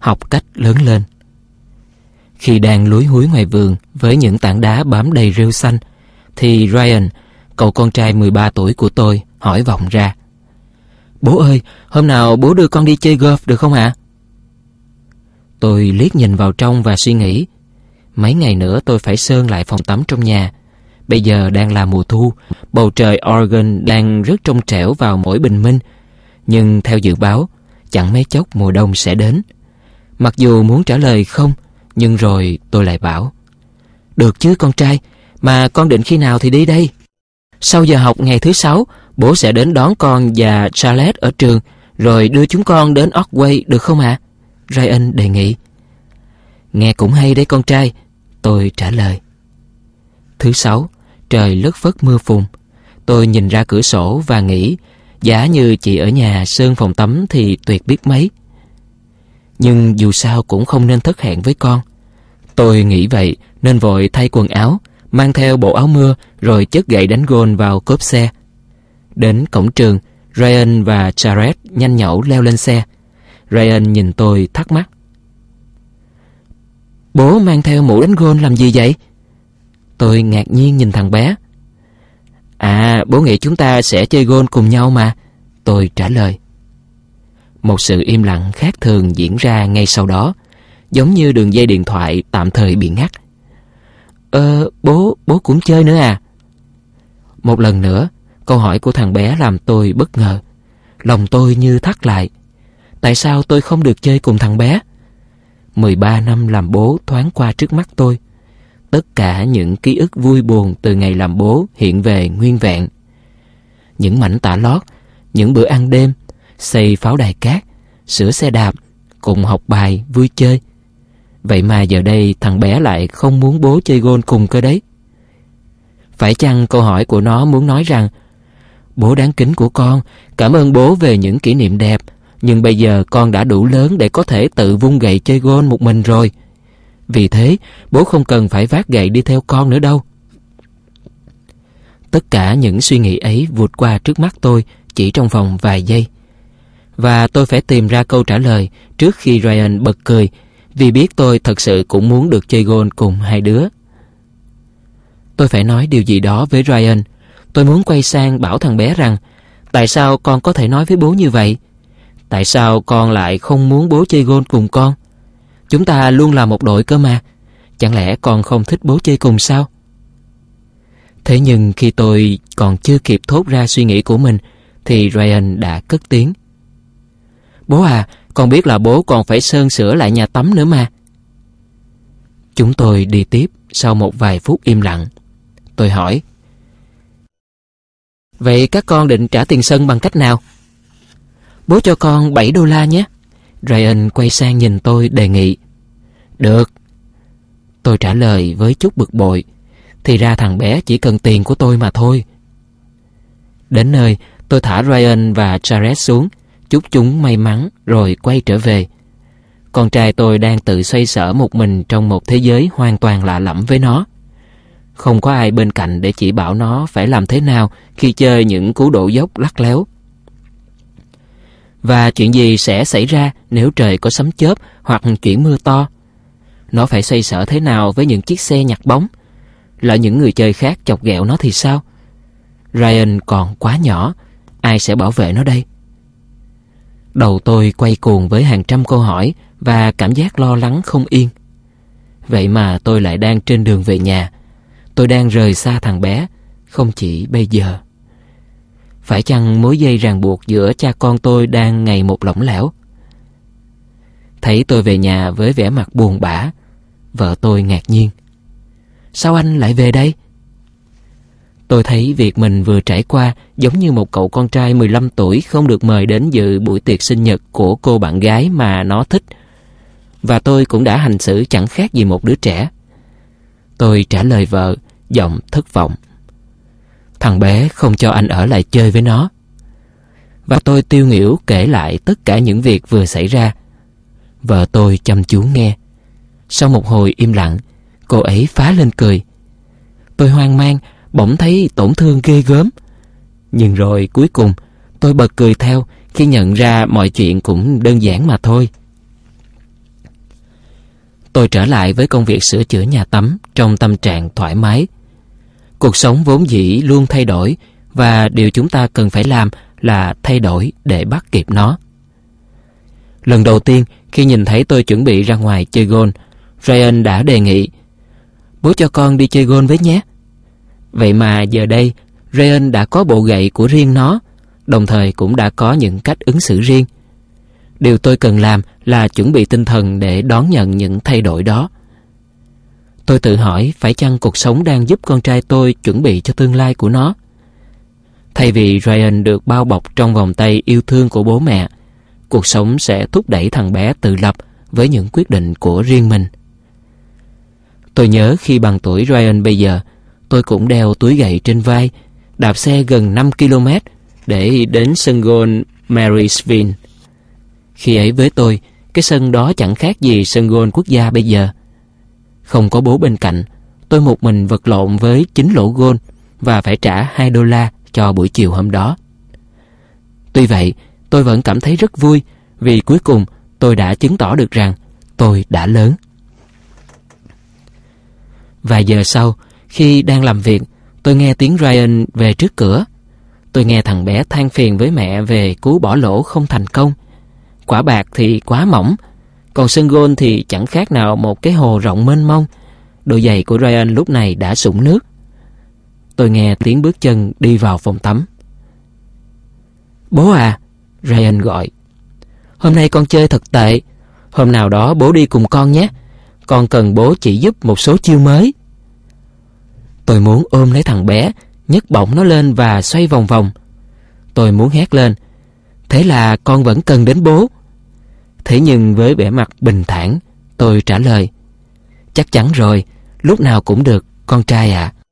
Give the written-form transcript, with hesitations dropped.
học cách lớn lên. Khi đang lúi húi ngoài vườn với những tảng đá bám đầy rêu xanh, thì Ryan, cậu con trai 13 tuổi của tôi, hỏi vọng ra: "Bố ơi, hôm nào bố đưa con đi chơi golf được không ạ?" Tôi liếc nhìn vào trong và suy nghĩ. Mấy ngày nữa tôi phải sơn lại phòng tắm trong nhà. Bây giờ đang là mùa thu, bầu trời Oregon đang rất trong trẻo vào mỗi bình minh. Nhưng theo dự báo, chẳng mấy chốc mùa đông sẽ đến. Mặc dù muốn trả lời không, nhưng rồi tôi lại bảo: "Được chứ con trai, mà con định khi nào thì đi đây?" "Sau giờ học ngày thứ 6, bố sẽ đến đón con và Charlotte ở trường, rồi đưa chúng con đến Otway được không ạ?" Ryan đề nghị. "Nghe cũng hay đấy con trai," tôi trả lời. Thứ 6, trời lất phất mưa phùn. Tôi nhìn ra cửa sổ và nghĩ, giá như chị ở nhà sơn phòng tắm thì tuyệt biết mấy. Nhưng dù sao cũng không nên thất hẹn với con. Tôi nghĩ vậy nên vội thay quần áo, mang theo bộ áo mưa, rồi chất gậy đánh golf vào cốp xe. Đến cổng trường, Ryan và Charlotte nhanh nhẩu leo lên xe. Ryan nhìn tôi thắc mắc: "Bố mang theo mũ đánh golf làm gì vậy?" Tôi ngạc nhiên nhìn thằng bé. "À, bố nghĩ chúng ta sẽ chơi golf cùng nhau mà," tôi trả lời. Một sự im lặng khác thường diễn ra ngay sau đó, giống như đường dây điện thoại tạm thời bị ngắt. Bố cũng chơi nữa à?" Một lần nữa, câu hỏi của thằng bé làm tôi bất ngờ. Lòng tôi như thắt lại. Tại sao tôi không được chơi cùng thằng bé? 13 năm làm bố thoáng qua trước mắt tôi. Tất cả những ký ức vui buồn từ ngày làm bố hiện về nguyên vẹn. Những mảnh tả lót, những bữa ăn đêm, xây pháo đài cát, sửa xe đạp, cùng học bài, vui chơi. Vậy mà giờ đây thằng bé lại không muốn bố chơi golf cùng cơ đấy. Phải chăng câu hỏi của nó muốn nói rằng: "Bố đáng kính của con, cảm ơn bố về những kỷ niệm đẹp, nhưng bây giờ con đã đủ lớn để có thể tự vung gậy chơi golf một mình rồi. Vì thế, bố không cần phải vác gậy đi theo con nữa đâu." Tất cả những suy nghĩ ấy vụt qua trước mắt tôi chỉ trong vòng vài giây. Và tôi phải tìm ra câu trả lời trước khi Ryan bật cười, vì biết tôi thật sự cũng muốn được chơi golf cùng hai đứa. Tôi phải nói điều gì đó với Ryan. Tôi muốn quay sang bảo thằng bé rằng: "Tại sao con có thể nói với bố như vậy? Tại sao con lại không muốn bố chơi golf cùng con? Chúng ta luôn là một đội cơ mà. Chẳng lẽ con không thích bố chơi cùng sao?" Thế nhưng khi tôi còn chưa kịp thốt ra suy nghĩ của mình, thì Ryan đã cất tiếng: "Bố à, con biết là bố còn phải sơn sửa lại nhà tắm nữa mà." Chúng tôi đi tiếp sau một vài phút im lặng. Tôi hỏi: "Vậy các con định trả tiền sân bằng cách nào?" "Bố cho con $7 nhé." Ryan quay sang nhìn tôi đề nghị. "Được," tôi trả lời với chút bực bội. Thì ra thằng bé chỉ cần tiền của tôi mà thôi. Đến nơi, tôi thả Ryan và Charlotte xuống, chúc chúng may mắn rồi quay trở về. Con trai tôi đang tự xoay sở một mình trong một thế giới hoàn toàn lạ lẫm với nó. Không có ai bên cạnh để chỉ bảo nó phải làm thế nào khi chơi những cú độ dốc lắc léo. Và chuyện gì sẽ xảy ra nếu trời có sấm chớp hoặc chuyển mưa to. Nó phải xoay sở thế nào với những chiếc xe nhặt bóng. Lỡ những người chơi khác chọc ghẹo nó thì sao? Ryan còn quá nhỏ, ai sẽ bảo vệ nó đây? Đầu tôi quay cuồng với hàng trăm câu hỏi và cảm giác lo lắng không yên. Vậy mà tôi lại đang trên đường về nhà. Tôi đang rời xa thằng bé, không chỉ bây giờ. Phải chăng mối dây ràng buộc giữa cha con tôi đang ngày một lỏng lẻo? Thấy tôi về nhà với vẻ mặt buồn bã, vợ tôi ngạc nhiên: "Sao anh lại về đây?" Tôi thấy việc mình vừa trải qua giống như một cậu con trai 15 tuổi không được mời đến dự buổi tiệc sinh nhật của cô bạn gái mà nó thích. Và tôi cũng đã hành xử chẳng khác gì một đứa trẻ. Tôi trả lời vợ, giọng thất vọng: "Thằng bé không cho anh ở lại chơi với nó." Và tôi tiêu nghỉu kể lại tất cả những việc vừa xảy ra. Vợ tôi chăm chú nghe. Sau một hồi im lặng, cô ấy phá lên cười. Tôi hoang mang, bỗng thấy tổn thương ghê gớm. Nhưng rồi cuối cùng tôi bật cười theo khi nhận ra mọi chuyện cũng đơn giản mà thôi. Tôi trở lại với công việc sửa chữa nhà tắm trong tâm trạng thoải mái. Cuộc sống vốn dĩ luôn thay đổi, và điều chúng ta cần phải làm là thay đổi để bắt kịp nó. Lần đầu tiên khi nhìn thấy tôi chuẩn bị ra ngoài chơi golf, Ryan đã đề nghị: "Bố cho con đi chơi golf với nhé." Vậy mà giờ đây, Ryan đã có bộ gậy của riêng nó, đồng thời cũng đã có những cách ứng xử riêng. Điều tôi cần làm là chuẩn bị tinh thần để đón nhận những thay đổi đó. Tôi tự hỏi phải chăng cuộc sống đang giúp con trai tôi chuẩn bị cho tương lai của nó. Thay vì Ryan được bao bọc trong vòng tay yêu thương của bố mẹ, cuộc sống sẽ thúc đẩy thằng bé tự lập với những quyết định của riêng mình. Tôi nhớ khi bằng tuổi Ryan bây giờ, tôi cũng đeo túi gậy trên vai, đạp xe gần 5 km để đến sân golf Marysville. Khi ấy với tôi, cái sân đó chẳng khác gì sân golf quốc gia bây giờ. Không có bố bên cạnh, tôi một mình vật lộn với 9 lỗ golf và phải trả $2 cho buổi chiều hôm đó. Tuy vậy, tôi vẫn cảm thấy rất vui vì cuối cùng tôi đã chứng tỏ được rằng tôi đã lớn. Vài giờ sau, khi đang làm việc, tôi nghe tiếng Ryan về trước cửa. Tôi nghe thằng bé than phiền với mẹ về cú bỏ lỗ không thành công. Quả bạc thì quá mỏng, còn sân golf thì chẳng khác nào một cái hồ rộng mênh mông. Đôi giày của Ryan lúc này đã sũng nước. Tôi nghe tiếng bước chân đi vào phòng tắm. "Bố à," Ryan gọi, "hôm nay con chơi thật tệ. Hôm nào đó bố đi cùng con nhé. Con cần bố chỉ giúp một số chiêu mới." Tôi muốn ôm lấy thằng bé, nhấc bổng nó lên và xoay vòng vòng. Tôi muốn hét lên: "Thế là con vẫn cần đến bố." Thế nhưng với vẻ mặt bình thản, tôi trả lời: "Chắc chắn rồi, lúc nào cũng được, con trai ạ."